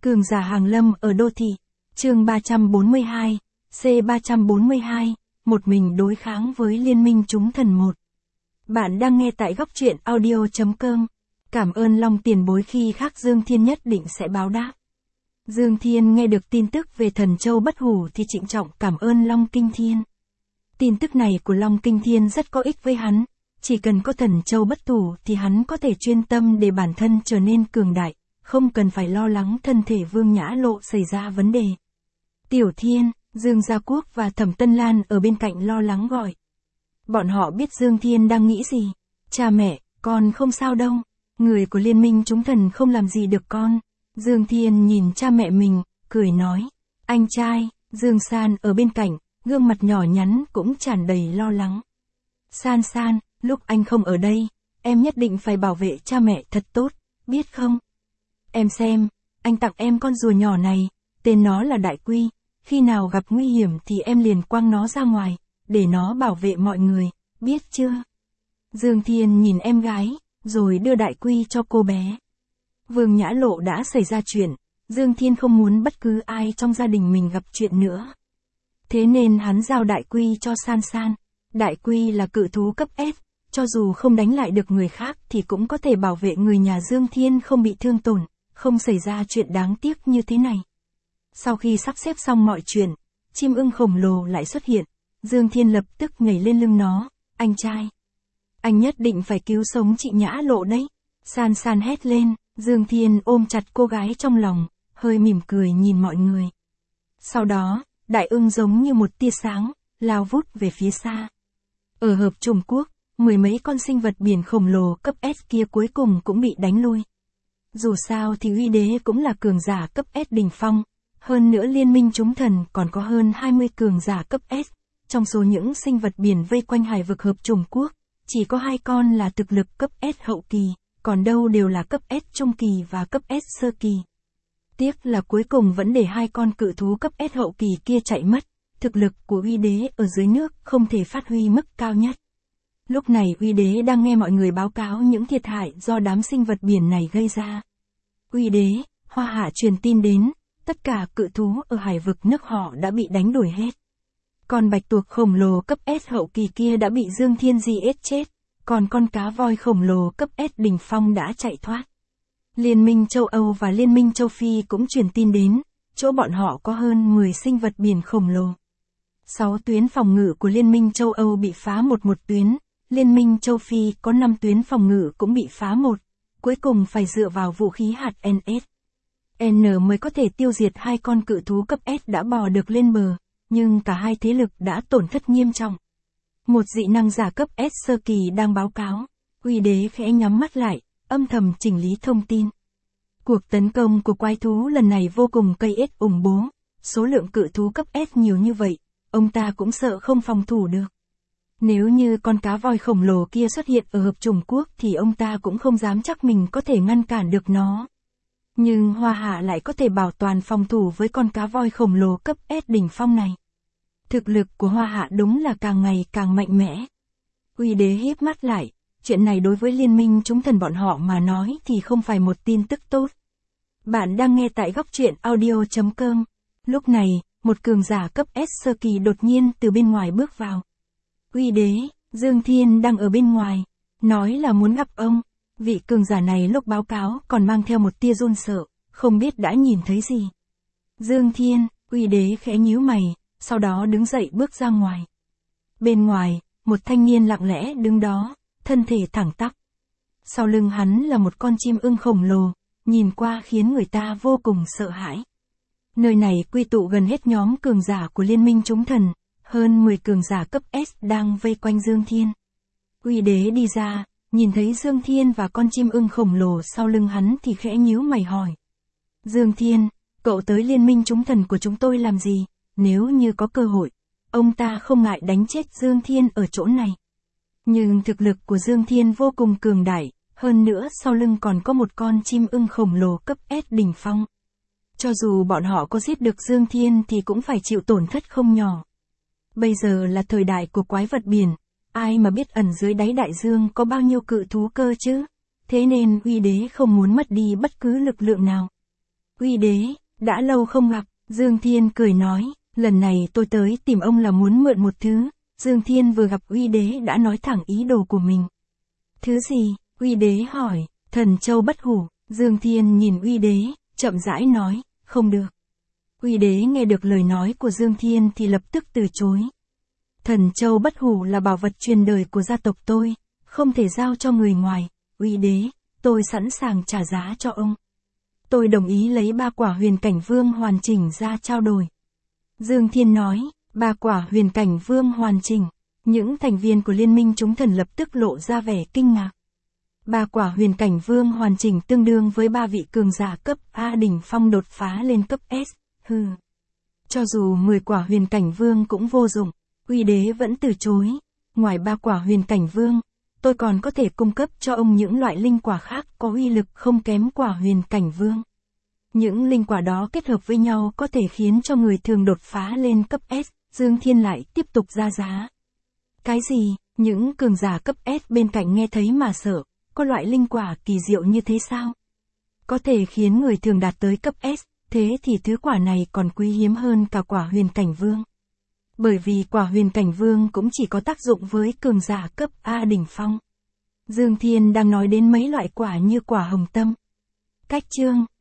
Cường giả hàng lâm ở đô thị. Chương 342, C342, một mình đối kháng với Liên minh chúng thần 1. Bạn đang nghe tại góc truyện audio.com. Cảm ơn Long tiền bối khi khác Dương Thiên nhất định sẽ báo đáp. Dương Thiên nghe được tin tức về thần châu bất hủ thì trịnh trọng cảm ơn Long Kinh Thiên. Tin tức này của Long Kinh Thiên rất có ích với hắn, chỉ cần có thần châu bất hủ thì hắn có thể chuyên tâm để bản thân trở nên cường đại, không cần phải lo lắng thân thể Vương Nhã Lộ xảy ra vấn đề. Tiểu Thiên, Dương Gia Quốc và Thẩm Tân Lan ở bên cạnh lo lắng gọi. Bọn họ biết Dương Thiên đang nghĩ gì. Cha mẹ, con không sao đâu. Người của Liên minh chúng thần không làm gì được con. Dương Thiên nhìn cha mẹ mình, cười nói. Anh trai, Dương San ở bên cạnh, gương mặt nhỏ nhắn cũng tràn đầy lo lắng. San San, lúc anh không ở đây, em nhất định phải bảo vệ cha mẹ thật tốt, biết không? Em xem, anh tặng em con rùa nhỏ này, tên nó là Đại Quy, khi nào gặp nguy hiểm thì em liền quăng nó ra ngoài, để nó bảo vệ mọi người, biết chưa? Dương Thiên nhìn em gái, rồi đưa Đại Quy cho cô bé. Vương Nhã Lộ đã xảy ra chuyện, Dương Thiên không muốn bất cứ ai trong gia đình mình gặp chuyện nữa. Thế nên hắn giao Đại Quy cho San San. Đại Quy là cự thú cấp S, cho dù không đánh lại được người khác thì cũng có thể bảo vệ người nhà Dương Thiên không bị thương tổn, không xảy ra chuyện đáng tiếc như thế này. Sau khi sắp xếp xong mọi chuyện, chim ưng khổng lồ lại xuất hiện. Dương Thiên lập tức nhảy lên lưng nó. Anh trai, anh nhất định phải cứu sống chị Nhã Lộ đấy. San San hét lên. Dương Thiên ôm chặt cô gái trong lòng, hơi mỉm cười nhìn mọi người. Sau đó, đại ưng giống như một tia sáng, lao vút về phía xa. Ở hợp Trung Quốc, mười mấy con sinh vật biển khổng lồ cấp S kia cuối cùng cũng bị đánh lui. Dù sao thì Uy Đế cũng là cường giả cấp S đỉnh phong, hơn nữa Liên minh chúng thần còn có hơn 20 cường giả cấp S. Trong số những sinh vật biển vây quanh hải vực hợp Trung Quốc, chỉ có 2 con là thực lực cấp S hậu kỳ, còn đâu đều là cấp S trung kỳ và cấp S sơ kỳ. Tiếc là cuối cùng vẫn để 2 con cự thú cấp S hậu kỳ kia chạy mất, thực lực của Uy Đế ở dưới nước không thể phát huy mức cao nhất. Lúc này Uy Đế đang nghe mọi người báo cáo những thiệt hại do đám sinh vật biển này gây ra. Uy Đế, Hoa Hạ truyền tin đến, tất cả cự thú ở hải vực nước họ đã bị đánh đuổi hết. Con bạch tuộc khổng lồ cấp S hậu kỳ kia đã bị Dương Thiên giết chết, còn con cá voi khổng lồ cấp S đỉnh phong đã chạy thoát. Liên minh châu Âu và Liên minh châu Phi cũng truyền tin đến, chỗ bọn họ có hơn 10 sinh vật biển khổng lồ. 6 tuyến phòng ngự của Liên minh châu Âu bị phá một tuyến, Liên minh châu Phi có 5 tuyến phòng ngự cũng bị phá một, cuối cùng phải dựa vào vũ khí hạt NS. Mới có thể tiêu diệt 2 con cự thú cấp S đã bò được lên bờ, nhưng cả hai thế lực đã tổn thất nghiêm trọng. Một dị năng giả cấp S sơ kỳ đang báo cáo. Uy Đế khẽ nhắm mắt lại, âm thầm chỉnh lý thông tin. Cuộc tấn công của quái thú lần này vô cùng gây ủng bố, số lượng cự thú cấp S nhiều như vậy, ông ta cũng sợ không phòng thủ được. Nếu như con cá voi khổng lồ kia xuất hiện ở hợp Trung Quốc thì ông ta cũng không dám chắc mình có thể ngăn cản được nó. Nhưng Hoa Hạ lại có thể bảo toàn phòng thủ với con cá voi khổng lồ cấp S đỉnh phong này. Thực lực của Hoa Hạ đúng là càng ngày càng mạnh mẽ. Uy Đế híp mắt lại, chuyện này đối với Liên minh chúng thần bọn họ mà nói thì không phải một tin tức tốt. Bạn đang nghe tại góc truyện audio.com. Lúc này, một cường giả cấp S sơ kỳ đột nhiên từ bên ngoài bước vào. Uy Đế, Dương Thiên đang ở bên ngoài, nói là muốn gặp ông. Vị cường giả này lúc báo cáo còn mang theo một tia run sợ, không biết đã nhìn thấy gì. Dương Thiên, Uy Đế khẽ nhíu mày, sau đó đứng dậy bước ra ngoài. Bên ngoài, một thanh niên lặng lẽ đứng đó, thân thể thẳng tắp. Sau lưng hắn là một con chim ưng khổng lồ, nhìn qua khiến người ta vô cùng sợ hãi. Nơi này quy tụ gần hết nhóm cường giả của Liên minh chúng thần, hơn 10 cường giả cấp S đang vây quanh Dương Thiên. Uy Đế đi ra, nhìn thấy Dương Thiên và con chim ưng khổng lồ sau lưng hắn thì khẽ nhíu mày hỏi. Dương Thiên, cậu tới Liên minh chúng thần của chúng tôi làm gì? Nếu như có cơ hội, ông ta không ngại đánh chết Dương Thiên ở chỗ này. Nhưng thực lực của Dương Thiên vô cùng cường đại, hơn nữa sau lưng còn có một con chim ưng khổng lồ cấp S đỉnh phong. Cho dù bọn họ có giết được Dương Thiên thì cũng phải chịu tổn thất không nhỏ. Bây giờ là thời đại của quái vật biển, ai mà biết ẩn dưới đáy đại dương có bao nhiêu cự thú cơ chứ? Thế nên Uy Đế không muốn mất đi bất cứ lực lượng nào. Uy đế, đã lâu không gặp, Dương Thiên cười nói, lần này tôi tới tìm ông là muốn mượn một thứ. Dương Thiên vừa gặp Uy đế đã nói thẳng ý đồ của mình. Thứ gì? Uy đế hỏi, thần châu bất hủ. Dương Thiên nhìn Uy đế, chậm rãi nói, không được. Uy đế nghe được lời nói của Dương Thiên thì lập tức từ chối. Thần châu bất hủ là bảo vật truyền đời của gia tộc tôi, không thể giao cho người ngoài. Uy đế, tôi sẵn sàng trả giá cho ông. Tôi đồng ý lấy 3 quả huyền cảnh vương hoàn chỉnh ra trao đổi. Dương Thiên nói, 3 quả huyền cảnh vương hoàn chỉnh. Những thành viên của liên minh chúng thần lập tức lộ ra vẻ kinh ngạc. 3 quả huyền cảnh vương hoàn chỉnh tương đương với 3 vị cường giả cấp A đỉnh phong đột phá lên cấp S. Cho dù 10 quả huyền cảnh vương cũng vô dụng, Uy đế vẫn từ chối. Ngoài 3 quả huyền cảnh vương, tôi còn có thể cung cấp cho ông những loại linh quả khác có uy lực không kém quả huyền cảnh vương. Những linh quả đó kết hợp với nhau có thể khiến cho người thường đột phá lên cấp S. Dương Thiên lại tiếp tục ra giá. Cái gì? Những cường giả cấp S bên cạnh nghe thấy mà sợ, có loại linh quả kỳ diệu như thế sao? Có thể khiến người thường đạt tới cấp S, thế thì thứ quả này còn quý hiếm hơn cả quả huyền cảnh vương. Bởi vì quả huyền cảnh vương cũng chỉ có tác dụng với cường giả cấp A đỉnh phong. Dương Thiên đang nói đến mấy loại quả như quả hồng tâm. Cách chương